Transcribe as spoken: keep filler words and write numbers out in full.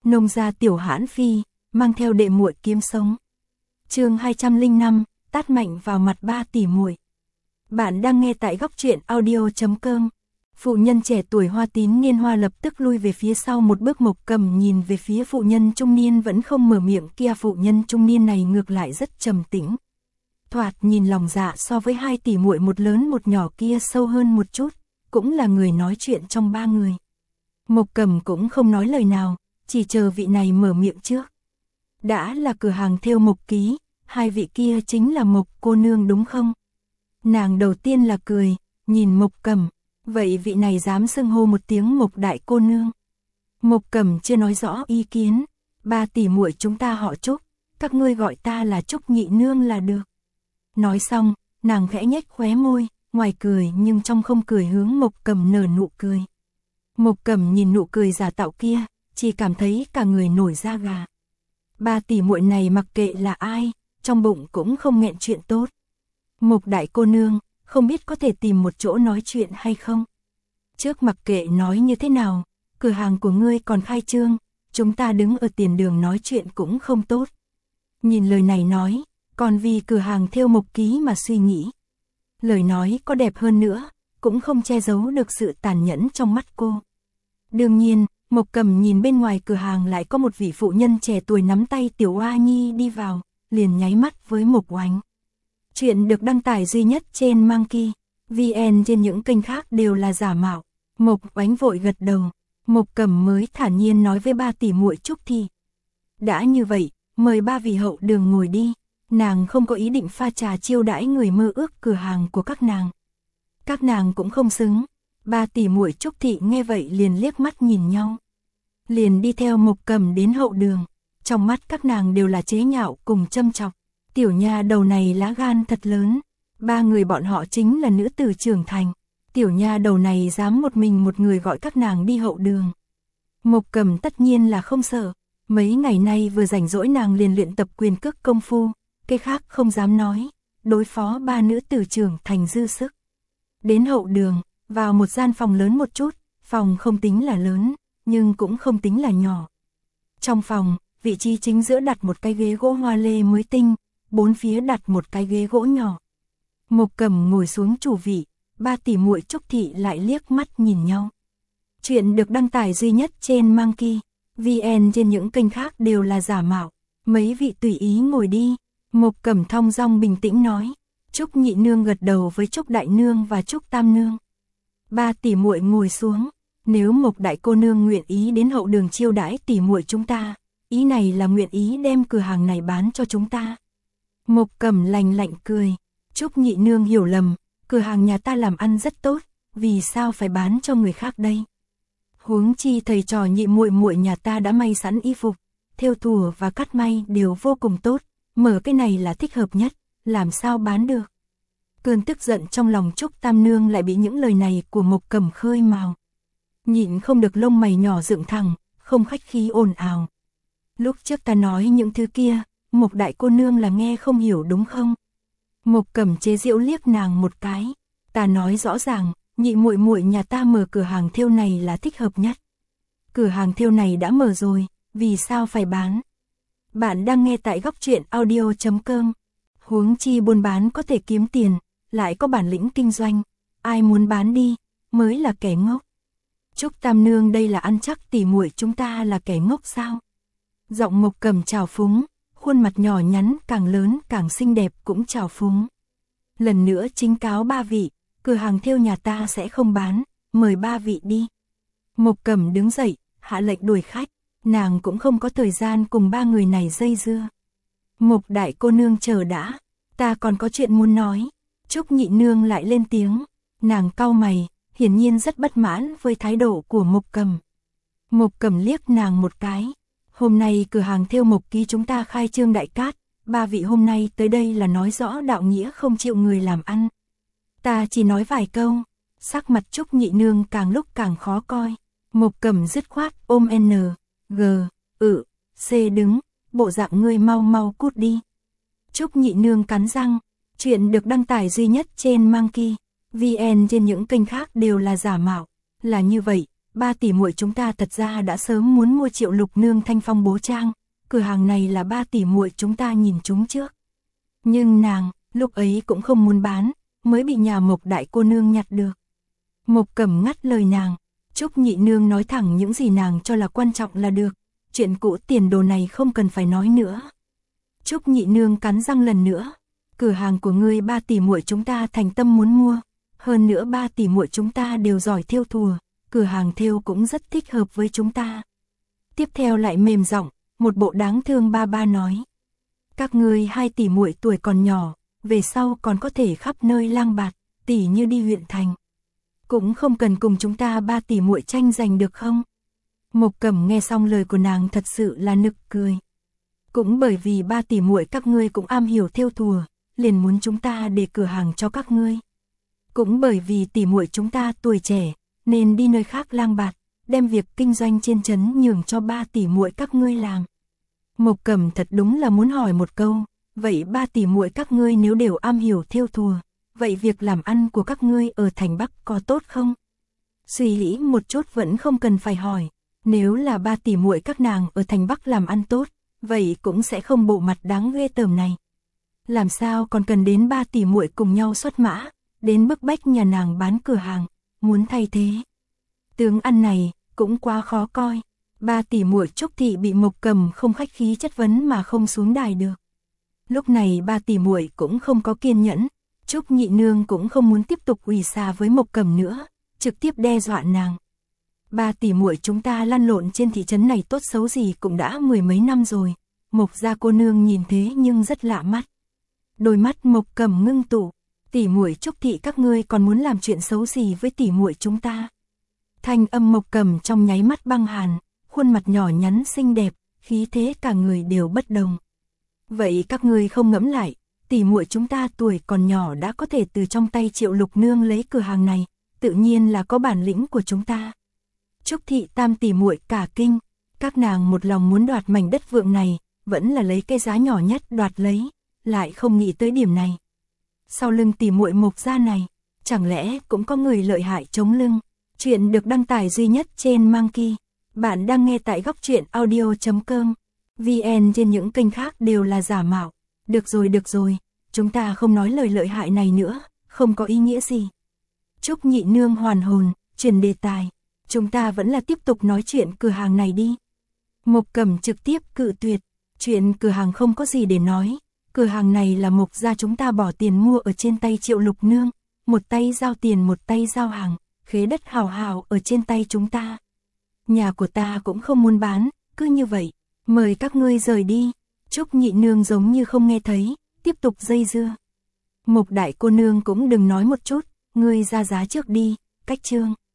Nông gia tiểu hãn phi, mang theo đệ muội kiếm sống. Chương hai trăm lẻ năm, tát mạnh vào mặt ba tỷ muội. Bạn đang nghe tại góc truyện audio chấm com. Phụ nhân trẻ tuổi Hoa Tín Niên Hoa lập tức lui về phía sau một bước. Mộc Cầm nhìn về phía phụ nhân trung niên vẫn không mở miệng kia. Phụ nhân trung niên này ngược lại rất trầm tĩnh. Thoạt nhìn lòng dạ so với hai tỷ muội một lớn một nhỏ kia sâu hơn một chút, cũng là người nói chuyện trong ba người. Mộc Cầm cũng không nói lời nào, chỉ chờ vị này mở miệng trước. Đã là cửa hàng thêu Mộc Ký, hai vị kia chính là Mộc cô nương đúng không? Nàng đầu tiên là cười, nhìn Mộc Cầm, vậy vị này dám xưng hô một tiếng Mộc đại cô nương. Mộc Cầm chưa nói rõ ý kiến, ba tỷ muội chúng ta họ Trúc, các ngươi gọi ta là Trúc nhị nương là được. Nói xong, nàng khẽ nhếch khóe môi, ngoài cười nhưng trong không cười hướng Mộc Cầm nở nụ cười. Mộc Cầm nhìn nụ cười giả tạo kia, chỉ cảm thấy cả người nổi da gà. Ba tỷ muội này mặc kệ là ai, trong bụng cũng không nghẹn chuyện tốt. Mộc đại cô nương, không biết có thể tìm một chỗ nói chuyện hay không? Trước mặc kệ nói như thế nào, cửa hàng của ngươi còn khai trương, chúng ta đứng ở tiền đường nói chuyện cũng không tốt. Nhìn lời này nói, còn vì cửa hàng thêu Mộc Ký mà suy nghĩ. Lời nói có đẹp hơn nữa, cũng không che giấu được sự tàn nhẫn trong mắt cô. Đương nhiên, Mộc Cầm nhìn bên ngoài cửa hàng lại có một vị phụ nhân trẻ tuổi nắm tay tiểu Oa Nhi đi vào, liền nháy mắt với Mộc Oánh. Chuyện được đăng tải duy nhất trên Monkey vê en, trên những kênh khác đều là giả mạo. Mộc Oánh vội gật đầu, Mộc Cầm mới thản nhiên nói với ba tỷ muội Trúc Thị. Đã như vậy, mời ba vị hậu đường ngồi đi, nàng không có ý định pha trà chiêu đãi người mơ ước cửa hàng của các nàng. Các nàng cũng không xứng. Ba tỷ muội Trúc Thị nghe vậy liền liếc mắt nhìn nhau. Liền đi theo Mộc Cầm đến hậu đường, trong mắt các nàng đều là chế nhạo cùng châm chọc. Tiểu nha đầu này lá gan thật lớn, ba người bọn họ chính là nữ tử trưởng thành. Tiểu nha đầu này dám một mình một người gọi các nàng đi hậu đường. Mộc Cầm tất nhiên là không sợ, mấy ngày nay vừa rảnh rỗi nàng liền luyện tập quyền cước công phu, cái khác không dám nói, đối phó ba nữ tử trưởng thành dư sức. Đến hậu đường, vào một gian phòng lớn một chút, phòng không tính là lớn, nhưng cũng không tính là nhỏ. Trong phòng, vị trí chính giữa đặt một cái ghế gỗ hoa lê mới tinh, bốn phía đặt một cái ghế gỗ nhỏ. Mộc Cầm ngồi xuống chủ vị, ba tỷ muội Trúc Thị lại liếc mắt nhìn nhau. Chuyện được đăng tải duy nhất trên Monkey vê en, trên những kênh khác đều là giả mạo. Mấy vị tùy ý ngồi đi, Mộc Cầm thong dong bình tĩnh nói. Trúc nhị nương gật đầu với Trúc đại nương và Trúc tam nương. Ba tỷ muội ngồi xuống, nếu Mộc đại cô nương nguyện ý đến hậu đường chiêu đãi tỷ muội chúng ta, ý này là nguyện ý đem cửa hàng này bán cho chúng ta. Mộc Cầm lạnh lạnh cười, Trúc nhị nương hiểu lầm, cửa hàng nhà ta làm ăn rất tốt, vì sao phải bán cho người khác đây? Huống chi thầy trò nhị muội muội nhà ta đã may sẵn y phục, thêu thùa và cắt may đều vô cùng tốt, mở cái này là thích hợp nhất, làm sao bán được? Cơn tức giận trong lòng Trúc tam nương lại bị những lời này của Mộc Cầm khơi mào. Nhịn không được lông mày nhỏ dựng thẳng, không khách khí ồn ào. Lúc trước ta nói những thứ kia, Mộc đại cô nương là nghe không hiểu đúng không? Mộc Cầm chế giễu liếc nàng một cái. Ta nói rõ ràng, nhị muội muội nhà ta mở cửa hàng thêu này là thích hợp nhất. Cửa hàng thêu này đã mở rồi, vì sao phải bán? Bạn đang nghe tại góc truyện audio chấm com. Huống chi buôn bán có thể kiếm tiền, lại có bản lĩnh kinh doanh, ai muốn bán đi, mới là kẻ ngốc. Trúc tam nương đây là ăn chắc tỷ muội chúng ta là kẻ ngốc sao? Giọng Mộc Cầm trào phúng, khuôn mặt nhỏ nhắn càng lớn càng xinh đẹp cũng trào phúng. Lần nữa chính cáo ba vị, cửa hàng thêu nhà ta sẽ không bán, mời ba vị đi. Mộc Cầm đứng dậy, hạ lệnh đuổi khách, nàng cũng không có thời gian cùng ba người này dây dưa. Mộc đại cô nương chờ đã, ta còn có chuyện muốn nói. Trúc nhị nương lại lên tiếng, nàng cau mày, hiển nhiên rất bất mãn với thái độ của Mộc Cầm. Mộc Cầm liếc nàng một cái, hôm nay cửa hàng thêu Mộc Ký chúng ta khai trương đại cát, ba vị hôm nay tới đây là nói rõ đạo nghĩa không chịu người làm ăn. Ta chỉ nói vài câu, sắc mặt Trúc nhị nương càng lúc càng khó coi. Mộc Cầm dứt khoát ôm N, G, ự, C đứng, bộ dạng ngươi mau mau cút đi. Trúc nhị nương cắn răng. Chuyện được đăng tải duy nhất trên Monkey vê en, trên những kênh khác đều là giả mạo. Là như vậy, ba tỷ muội chúng ta thật ra đã sớm muốn mua Triệu Lục Nương Thanh Phong bố trang, cửa hàng này là ba tỷ muội chúng ta nhìn chúng trước. Nhưng nàng, lúc ấy cũng không muốn bán, mới bị nhà Mộc đại cô nương nhặt được. Mộc Cẩm ngắt lời nàng, Trúc nhị nương nói thẳng những gì nàng cho là quan trọng là được, chuyện cũ tiền đồ này không cần phải nói nữa. Trúc nhị nương cắn răng lần nữa, cửa hàng của ngươi ba tỷ muội chúng ta thành tâm muốn mua, hơn nữa ba tỷ muội chúng ta đều giỏi thêu thùa, cửa hàng thêu cũng rất thích hợp với chúng ta. Tiếp theo lại mềm giọng, một bộ đáng thương ba ba nói, các ngươi hai tỷ muội tuổi còn nhỏ, về sau còn có thể khắp nơi lang bạt, tỷ như đi huyện thành, cũng không cần cùng chúng ta ba tỷ muội tranh giành được không? Mộc Cẩm nghe xong lời của nàng thật sự là nực cười. Cũng bởi vì ba tỷ muội các ngươi cũng am hiểu thêu thùa, liền muốn chúng ta để cửa hàng cho các ngươi. Cũng bởi vì tỷ muội chúng ta tuổi trẻ, nên đi nơi khác lang bạt, đem việc kinh doanh trên trấn nhường cho ba tỷ muội các ngươi làm. Mộc Cẩm thật đúng là muốn hỏi một câu, vậy ba tỷ muội các ngươi nếu đều am hiểu thêu thùa, vậy việc làm ăn của các ngươi ở thành Bắc có tốt không? Suy nghĩ một chút vẫn không cần phải hỏi, nếu là ba tỷ muội các nàng ở thành Bắc làm ăn tốt, vậy cũng sẽ không bộ mặt đáng ghê tởm này. Làm sao còn cần đến ba tỷ muội cùng nhau xuất mã, đến bức bách nhà nàng bán cửa hàng, muốn thay thế. Tướng ăn này cũng quá khó coi. Ba tỷ muội Trúc thị bị Mộc Cẩm không khách khí chất vấn mà không xuống đài được. Lúc này ba tỷ muội cũng không có kiên nhẫn, Trúc nhị nương cũng không muốn tiếp tục ủy xà với Mộc Cẩm nữa, trực tiếp đe dọa nàng. Ba tỷ muội chúng ta lăn lộn trên thị trấn này tốt xấu gì cũng đã mười mấy năm rồi. Mộc gia cô nương nhìn thế nhưng rất lạ mắt. Đôi mắt Mộc Cẩm ngưng tụ, tỷ muội Trúc thị các ngươi còn muốn làm chuyện xấu gì với tỷ muội chúng ta? Thanh âm Mộc Cẩm trong nháy mắt băng hàn, khuôn mặt nhỏ nhắn xinh đẹp, khí thế cả người đều bất đồng. Vậy các ngươi không ngẫm lại, tỷ muội chúng ta tuổi còn nhỏ đã có thể từ trong tay Triệu Lục Nương lấy cửa hàng này, tự nhiên là có bản lĩnh của chúng ta. Trúc thị tam tỷ muội cả kinh, các nàng một lòng muốn đoạt mảnh đất vượng này, vẫn là lấy cái giá nhỏ nhất đoạt lấy, lại không nghĩ tới điểm này. Sau lưng tỷ muội Mộc gia này, chẳng lẽ cũng có người lợi hại chống lưng? Chuyện được đăng tải duy nhất trên Monkey. Bạn đang nghe tại góc truyện audio chấm com. vn trên những kênh khác đều là giả mạo. Được rồi được rồi, chúng ta không nói lời lợi hại này nữa, không có ý nghĩa gì. Trúc nhị nương hoàn hồn, chuyển đề tài. Chúng ta vẫn là tiếp tục nói chuyện cửa hàng này đi. Mộc Cẩm trực tiếp cự tuyệt, chuyện cửa hàng không có gì để nói. Cửa hàng này là Mộc gia chúng ta bỏ tiền mua ở trên tay Triệu Lục Nương, một tay giao tiền một tay giao hàng, khế đất hào hào ở trên tay chúng ta. Nhà của ta cũng không muốn bán, cứ như vậy, mời các ngươi rời đi. Trúc nhị nương giống như không nghe thấy, tiếp tục dây dưa. Mộc đại cô nương cũng đừng nói một chút, ngươi ra giá trước đi, cách chương.